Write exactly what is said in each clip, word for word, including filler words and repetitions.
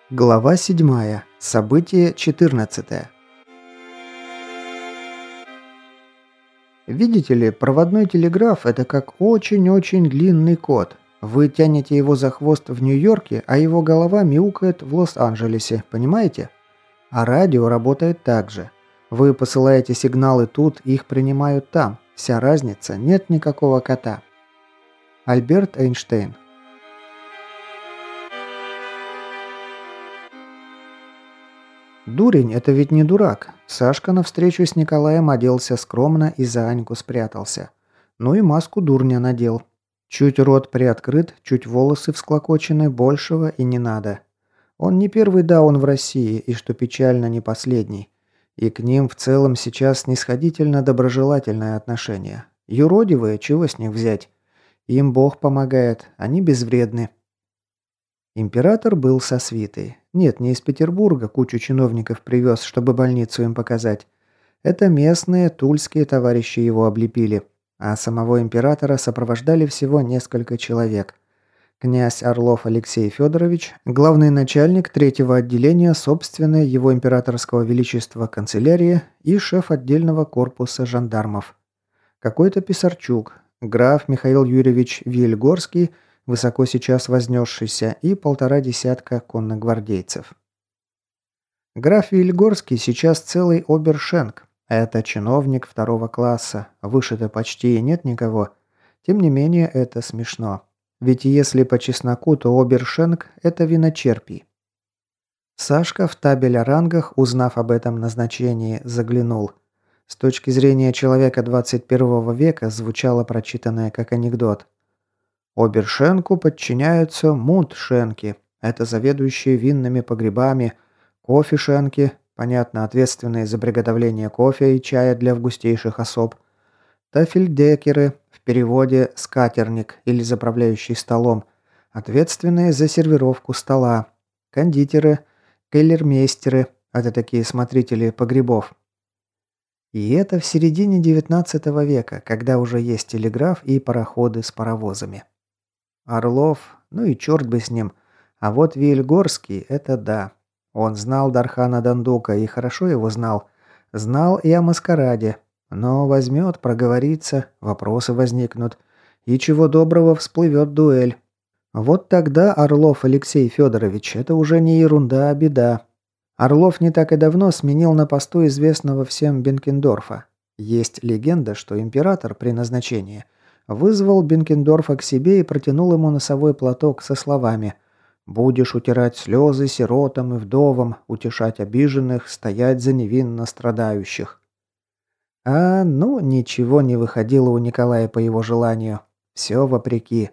Глава седьмая. Событие четырнадцатое. Видите ли, проводной телеграф – это как очень-очень длинный кот. Вы тянете его за хвост в Нью-Йорке, а его голова мяукает в Лос-Анджелесе, понимаете? А радио работает так же. Вы посылаете сигналы тут, их принимают там. Вся разница – нет никакого кота. Альберт Эйнштейн. Дурень – это ведь не дурак. Сашка на встречу с Николаем оделся скромно и за Аньку спрятался. Ну и маску дурня надел. Чуть рот приоткрыт, чуть волосы всклокочены, большего и не надо. Он не первый даун в России, и, что печально, не последний. И к ним в целом сейчас снисходительно-доброжелательное отношение. Юродивые, чего с них взять? Им Бог помогает, они безвредны. Император был со свитой. Нет, не из Петербурга кучу чиновников привез, чтобы больницу им показать. Это местные, тульские товарищи его облепили. А самого императора сопровождали всего несколько человек. Князь Орлов Алексей Федорович, главный начальник третьего отделения собственной его императорского величества канцелярии и шеф отдельного корпуса жандармов. Какой-то Писарчук, граф Михаил Юрьевич Вильгорский, высоко сейчас вознесшийся, и полтора десятка конногвардейцев. Граф Вильгорский сейчас целый обершенк. Это чиновник второго класса, выше-то почти и нет никого. Тем не менее, это смешно. Ведь если по чесноку, то обершенк – это виночерпий. Сашка в табель о рангах, узнав об этом назначении, заглянул. С точки зрения человека двадцать первого века звучало прочитанное как анекдот. Обершенку подчиняются мунтшенки, это заведующие винными погребами, кофешенки, понятно, ответственные за приготовление кофе и чая для августейших особ, тафельдекеры, в переводе скатерник или заправляющий столом, ответственные за сервировку стола, кондитеры, келлермейстеры, это такие смотрители погребов. И это в середине девятнадцатого века, когда уже есть телеграф и пароходы с паровозами. Орлов, ну и черт бы с ним. А вот Вильгорский – это да. Он знал Дархана Дандука и хорошо его знал. Знал и о маскараде. Но возьмет, проговорится, вопросы возникнут. И чего доброго всплывет дуэль. Вот тогда Орлов Алексей Федорович – это уже не ерунда, а беда. Орлов не так и давно сменил на посту известного всем Бенкендорфа. Есть легенда, что император при назначении – вызвал Бенкендорфа к себе и протянул ему носовой платок со словами «Будешь утирать слезы сиротам и вдовам, утешать обиженных, стоять за невинно страдающих». А, ну, ничего не выходило у Николая по его желанию. Все вопреки.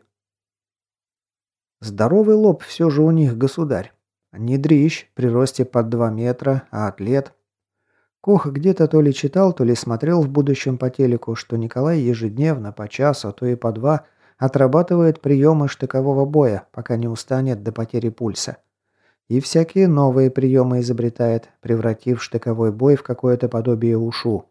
Здоровый лоб все же у них, государь. Не дрищ, при росте под два метра, а атлет. Кох где-то то ли читал, то ли смотрел в будущем по телеку, что Николай ежедневно по часу, а то и по два отрабатывает приемы штыкового боя, пока не устанет до потери пульса. И всякие новые приемы изобретает, превратив штыковой бой в какое-то подобие ушу.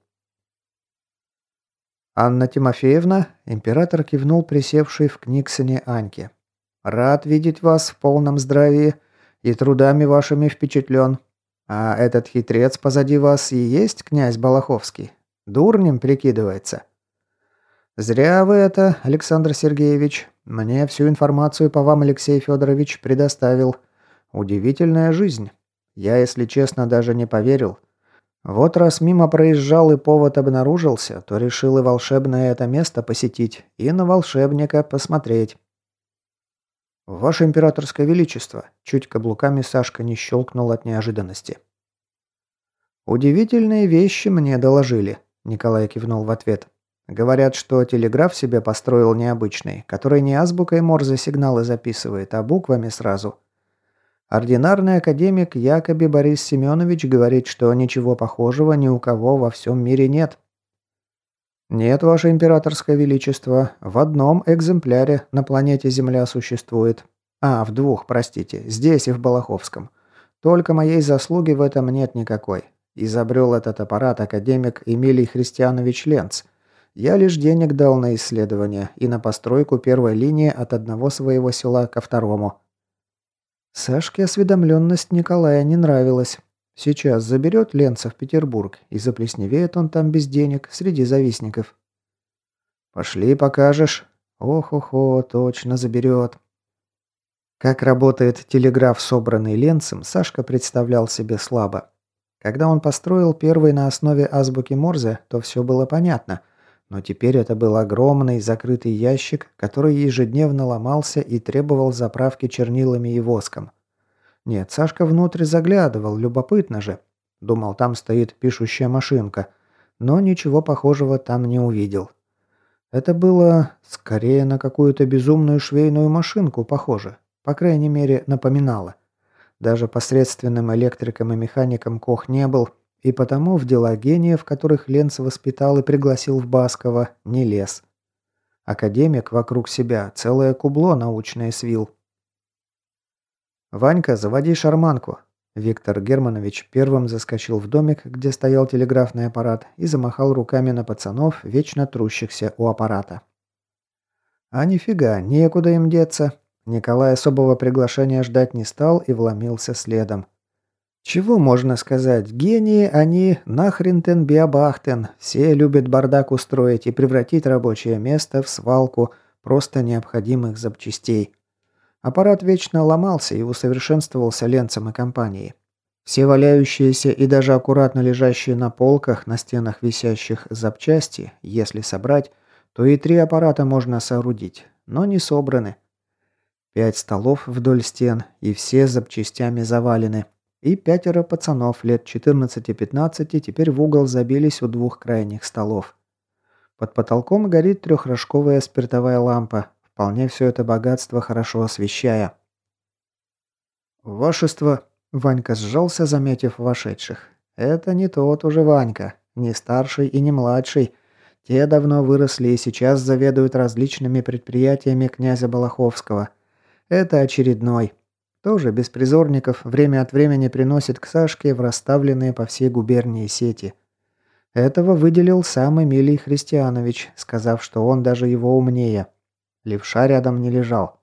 «Анна Тимофеевна», – император кивнул присевшей в Книксоне Аньке. «Рад видеть вас в полном здравии и трудами вашими впечатлен. А этот хитрец позади вас и есть князь Балаховский? Дурнем прикидывается?» «Зря вы это, Александр Сергеевич. Мне всю информацию по вам Алексей Федорович предоставил. Удивительная жизнь. Я, если честно, даже не поверил. Вот раз мимо проезжал и повод обнаружился, то решил и волшебное это место посетить, и на волшебника посмотреть». «Ваше императорское величество!» – чуть каблуками Сашка не щелкнул от неожиданности. «Удивительные вещи мне доложили», – Николай кивнул в ответ. «Говорят, что телеграф себе построил необычный, который не азбукой Морзе сигналы записывает, а буквами сразу. Ординарный академик Якоби Борис Семенович говорит, что ничего похожего ни у кого во всем мире нет». «Нет, ваше императорское величество, в одном экземпляре на планете Земля существует. А, в двух, простите, здесь и в Балаховском. Только моей заслуги в этом нет никакой. Изобрел этот аппарат академик Эмилий Христианович Ленц. Я лишь денег дал на исследование и на постройку первой линии от одного своего села ко второму». Сашке осведомленность Николая не нравилась. Сейчас заберет Ленца в Петербург, и заплесневеет он там без денег, среди завистников. «Пошли, покажешь». «Ох-охо, точно заберет». Как работает телеграф, собранный Ленцем, Сашка представлял себе слабо. Когда он построил первый на основе азбуки Морзе, то все было понятно. Но теперь это был огромный закрытый ящик, который ежедневно ломался и требовал заправки чернилами и воском. Нет, Сашка внутрь заглядывал, любопытно же. Думал, там стоит пишущая машинка. Но ничего похожего там не увидел. Это было скорее на какую-то безумную швейную машинку похоже. По крайней мере, напоминало. Даже посредственным электриком и механиком Кох не был, и потому в дела гениев, которых Ленц воспитал и пригласил в Басково, не лез. Академик вокруг себя целое кубло научное свил. «Ванька, заводи шарманку». Виктор Германович первым заскочил в домик, где стоял телеграфный аппарат, и замахал руками на пацанов, вечно трущихся у аппарата. А нифига, некуда им деться. Николай особого приглашения ждать не стал и вломился следом. Чего можно сказать? Гении они нахрен-тен биабахтен. Все любят бардак устроить и превратить рабочее место в свалку просто необходимых запчастей. Аппарат вечно ломался и усовершенствовался Ленцем и компанией. Все валяющиеся и даже аккуратно лежащие на полках, на стенах висящих запчасти, если собрать, то и три аппарата можно соорудить, но не собраны. Пять столов вдоль стен, и все запчастями завалены. И пятеро пацанов лет четырнадцати-пятнадцати теперь в угол забились у двух крайних столов. Под потолком горит трехрожковая спиртовая лампа, вполне все это богатство хорошо освещая. «Вашество!» – Ванька сжался, заметив вошедших. «Это не тот уже Ванька, не старший и не младший. Те давно выросли и сейчас заведуют различными предприятиями князя Балаховского. Это очередной. Тоже беспризорников время от времени приносит к Сашке в расставленные по всей губернии сети. Этого выделил сам Эмилий Христианович, сказав, что он даже его умнее. Левша рядом не лежал.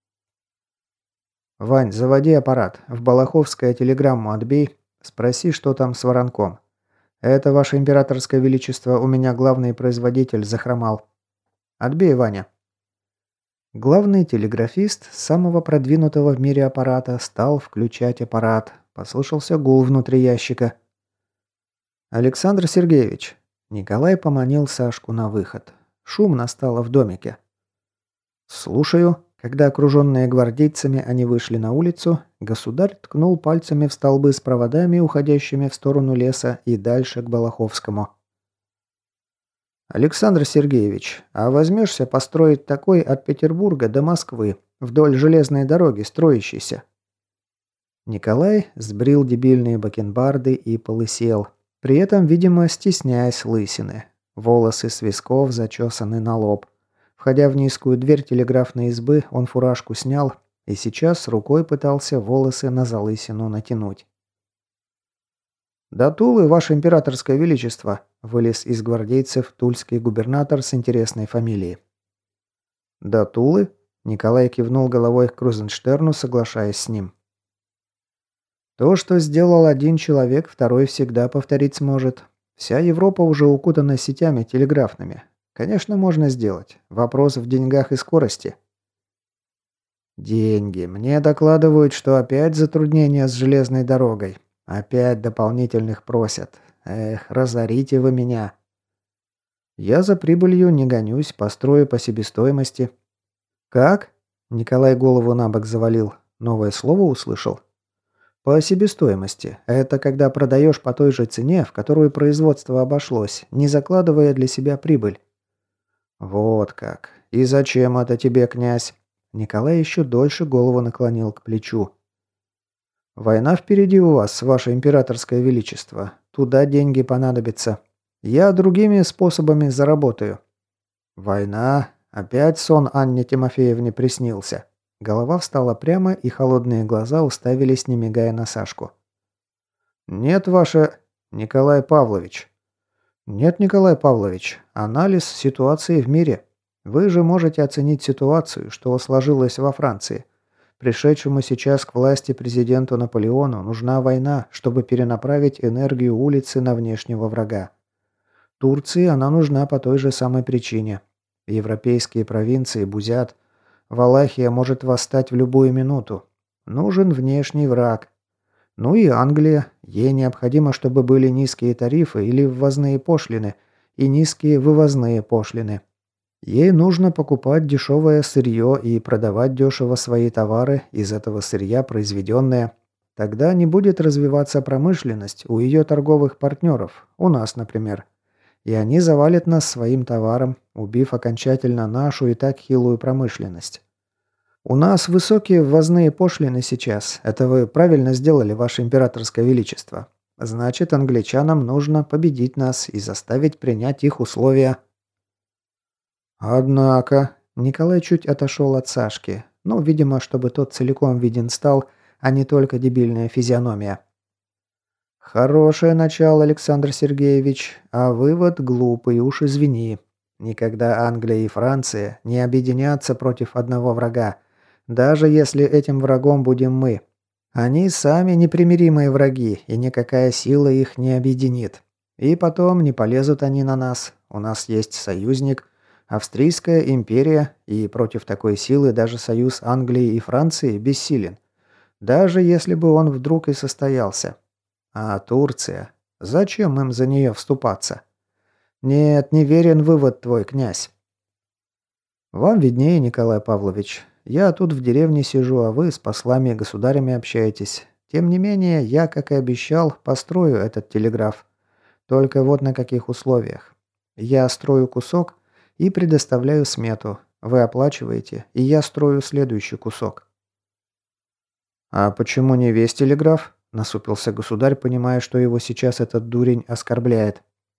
«Вань, заводи аппарат. В Балаховское телеграмму отбей. Спроси, что там с воронком. Это, ваше императорское величество, у меня главный производитель захромал. Отбей, Ваня». Главный телеграфист самого продвинутого в мире аппарата стал включать аппарат. Послышался гул внутри ящика. «Александр Сергеевич». Николай поманил Сашку на выход. Шумно стало в домике. «Слушаю». Когда, окруженные гвардейцами, они вышли на улицу, государь ткнул пальцами в столбы с проводами, уходящими в сторону леса и дальше к Балаховскому. «Александр Сергеевич, а возьмешься построить такой от Петербурга до Москвы, вдоль железной дороги, строящейся?» Николай сбрил дебильные бакенбарды и полысел, при этом, видимо, стесняясь лысины. Волосы с висков зачесаны на лоб. Входя в низкую дверь телеграфной избы, он фуражку снял и сейчас рукой пытался волосы на залысину натянуть. «До Тулы, ваше императорское величество!» – вылез из гвардейцев тульский губернатор с интересной фамилией. «До Тулы?» – Николай кивнул головой к Крузенштерну, соглашаясь с ним. «То, что сделал один человек, второй всегда повторить сможет. Вся Европа уже укутана сетями телеграфными. Конечно, можно сделать. Вопрос в деньгах и скорости». «Деньги. Мне докладывают, что опять затруднения с железной дорогой. Опять дополнительных просят. Эх, разорите вы меня». «Я за прибылью не гонюсь, построю по себестоимости». «Как?» – Николай голову на бок завалил. Новое слово услышал. «По себестоимости. Это когда продаешь по той же цене, в которую производство обошлось, не закладывая для себя прибыль». «Вот как. И зачем это тебе, князь?» Николай еще дольше голову наклонил к плечу. «Война впереди у вас, ваше императорское величество. Туда деньги понадобятся. Я другими способами заработаю». «Война? Опять сон Анне Тимофеевне приснился». Голова встала прямо, и холодные глаза уставились, не мигая, на Сашку. «Нет, ваше... Николай Павлович». «Нет, Николай Павлович. Анализ ситуации в мире. Вы же можете оценить ситуацию, что сложилась во Франции. Пришедшему сейчас к власти президенту Наполеону нужна война, чтобы перенаправить энергию улицы на внешнего врага. Турции она нужна по той же самой причине. Европейские провинции бузят. Валахия может восстать в любую минуту. Нужен внешний враг. Ну и Англия. Ей необходимо, чтобы были низкие тарифы или ввозные пошлины и низкие вывозные пошлины. Ей нужно покупать дешевое сырье и продавать дешево свои товары из этого сырья, произведенные. Тогда не будет развиваться промышленность у ее торговых партнеров, у нас, например. И они завалят нас своим товаром, убив окончательно нашу и так хилую промышленность. У нас высокие ввозные пошлины сейчас. Это вы правильно сделали, ваше императорское величество. Значит, англичанам нужно победить нас и заставить принять их условия. Однако, Николай чуть отошел от Сашки. Ну, видимо, чтобы тот целиком виден стал, а не только дебильная физиономия. Хорошее начало, Александр Сергеевич, а вывод глупый, уж извини. Никогда Англия и Франция не объединятся против одного врага, даже если этим врагом будем мы. Они сами непримиримые враги, и никакая сила их не объединит. И потом не полезут они на нас. У нас есть союзник, Австрийская империя, и против такой силы даже союз Англии и Франции бессилен. Даже если бы он вдруг и состоялся. А Турция? Зачем им за нее вступаться? Нет, не верен вывод твой, князь. Вам виднее, Николай Павлович. Я тут в деревне сижу, а вы с послами и государями общаетесь. Тем не менее, я, как и обещал, построю этот телеграф. Только вот на каких условиях. Я строю кусок и предоставляю смету. Вы оплачиваете, и я строю следующий кусок. А почему не весь телеграф? Насупился государь, понимая, что его сейчас этот дурень оскорбляет.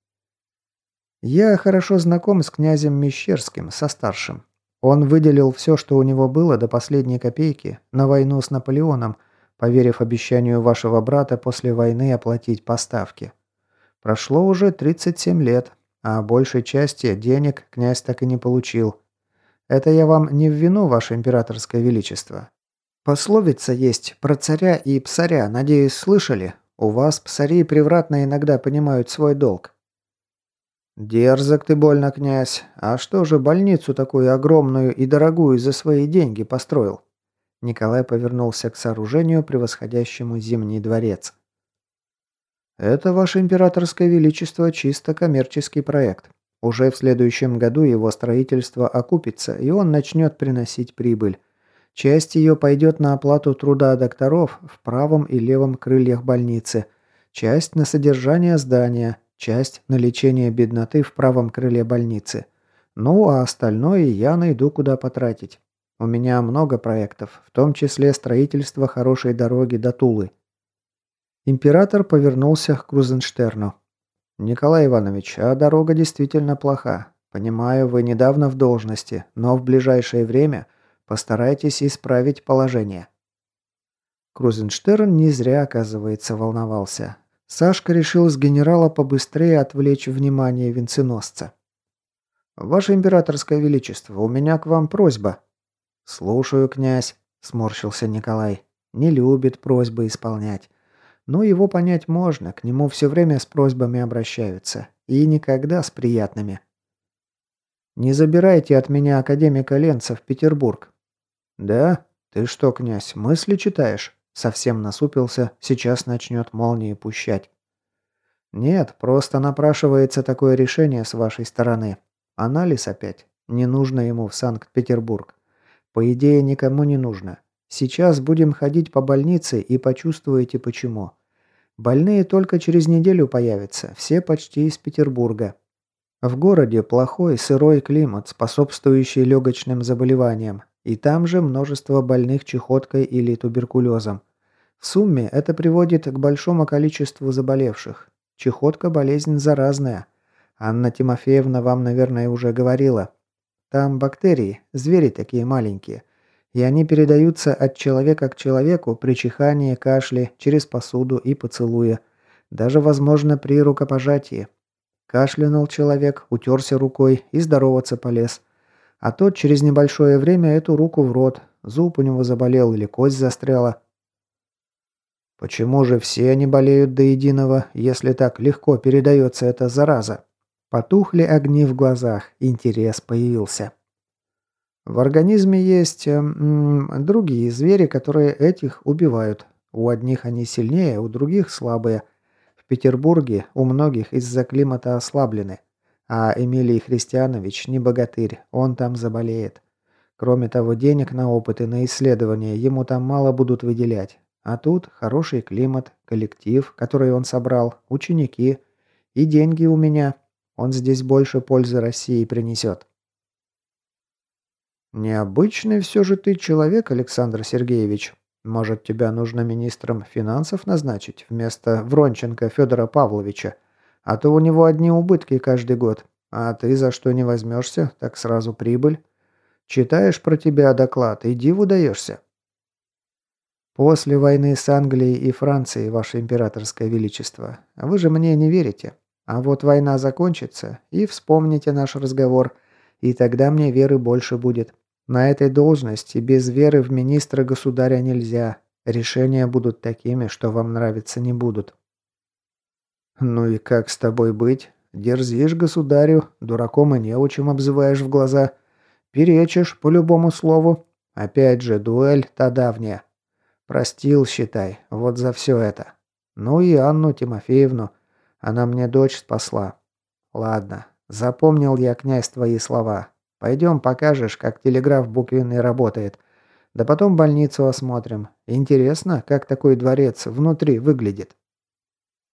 Я хорошо знаком с князем Мещерским, со старшим. Он выделил все, что у него было до последней копейки, на войну с Наполеоном, поверив обещанию вашего брата после войны оплатить поставки. Прошло уже тридцать семь лет, а большей части денег князь так и не получил. Это я вам не в вину, ваше императорское величество. Пословица есть про царя и псаря, надеюсь, слышали? У вас псари превратно иногда понимают свой долг. Дерзок ты больно, князь. А что же больницу такую огромную и дорогую за свои деньги построил? Николай повернулся к сооружению, превосходящему Зимний дворец. Это, ваше императорское величество, чисто коммерческий проект. Уже в следующем году его строительство окупится, и он начнет приносить прибыль. Часть ее пойдет на оплату труда докторов в правом и левом крыльях больницы, часть на содержание здания, часть на лечение бедноты в правом крыле больницы. Ну, а остальное я найду, куда потратить. У меня много проектов, в том числе строительство хорошей дороги до Тулы. Император повернулся к Крузенштерну. «Николай Иванович, а дорога действительно плоха. Понимаю, вы недавно в должности, но в ближайшее время постарайтесь исправить положение». Крузенштерн не зря, оказывается, волновался. Сашка решил с генерала побыстрее отвлечь внимание венценосца. «Ваше императорское величество, у меня к вам просьба». «Слушаю, князь», – сморщился Николай. «Не любит просьбы исполнять. Но его понять можно, к нему все время с просьбами обращаются. И никогда с приятными». «Не забирайте от меня академика Ленца в Петербург». «Да? Ты что, князь, мысли читаешь?» Совсем насупился, сейчас начнет молнии пущать. «Нет, просто напрашивается такое решение с вашей стороны. Анализ опять. Не нужно ему в Санкт-Петербург. По идее, никому не нужно. Сейчас будем ходить по больнице и почувствуете почему. Больные только через неделю появятся, все почти из Петербурга. В городе плохой сырой климат, способствующий легочным заболеваниям, и там же множество больных чехоткой или туберкулезом. В сумме это приводит к большому количеству заболевших. Чехотка – болезнь заразная. Анна Тимофеевна вам, наверное, уже говорила. Там бактерии, звери такие маленькие. И они передаются от человека к человеку при чихании, кашле, через посуду и поцелуе. Даже, возможно, при рукопожатии. Кашлянул человек, утерся рукой и здороваться полез. А тот через небольшое время эту руку в рот, Зуб у него заболел или кость застряла. Почему же все они болеют до единого, если так легко передается эта зараза? Потухли огни в глазах, интерес появился. В организме есть м, другие звери, которые этих убивают. У одних они сильнее, у других слабые. В Петербурге у многих из-за климата ослаблены. А Эмилий Христианович не богатырь, он там заболеет. Кроме того, денег на опыты, на исследования ему там мало будут выделять. А тут хороший климат, коллектив, который он собрал, ученики. И деньги у меня. Он здесь больше пользы России принесет. Необычный все же ты человек, Александр Сергеевич. Может, тебя нужно министром финансов назначить вместо Вронченко Федора Павловича? А то у него одни убытки каждый год. А ты за что не возьмешься, так сразу прибыль. Читаешь про тебя доклад и диву даешься. После войны с Англией и Францией, ваше императорское величество, вы же мне не верите. А вот война закончится, и вспомните наш разговор, и тогда мне веры больше будет. На этой должности без веры в министра государя нельзя. Решения будут такими, что вам нравиться не будут. Ну и как с тобой быть? Дерзишь государю, дураком и неучим обзываешь в глаза. Перечишь по любому слову. Опять же, дуэль та давняя. Простил, считай, вот за все это. Ну и Анну Тимофеевну. Она мне дочь спасла. Ладно, запомнил я, князь, твои слова. Пойдем покажешь, как телеграф буквенный работает. Да потом больницу осмотрим. Интересно, как такой дворец внутри выглядит.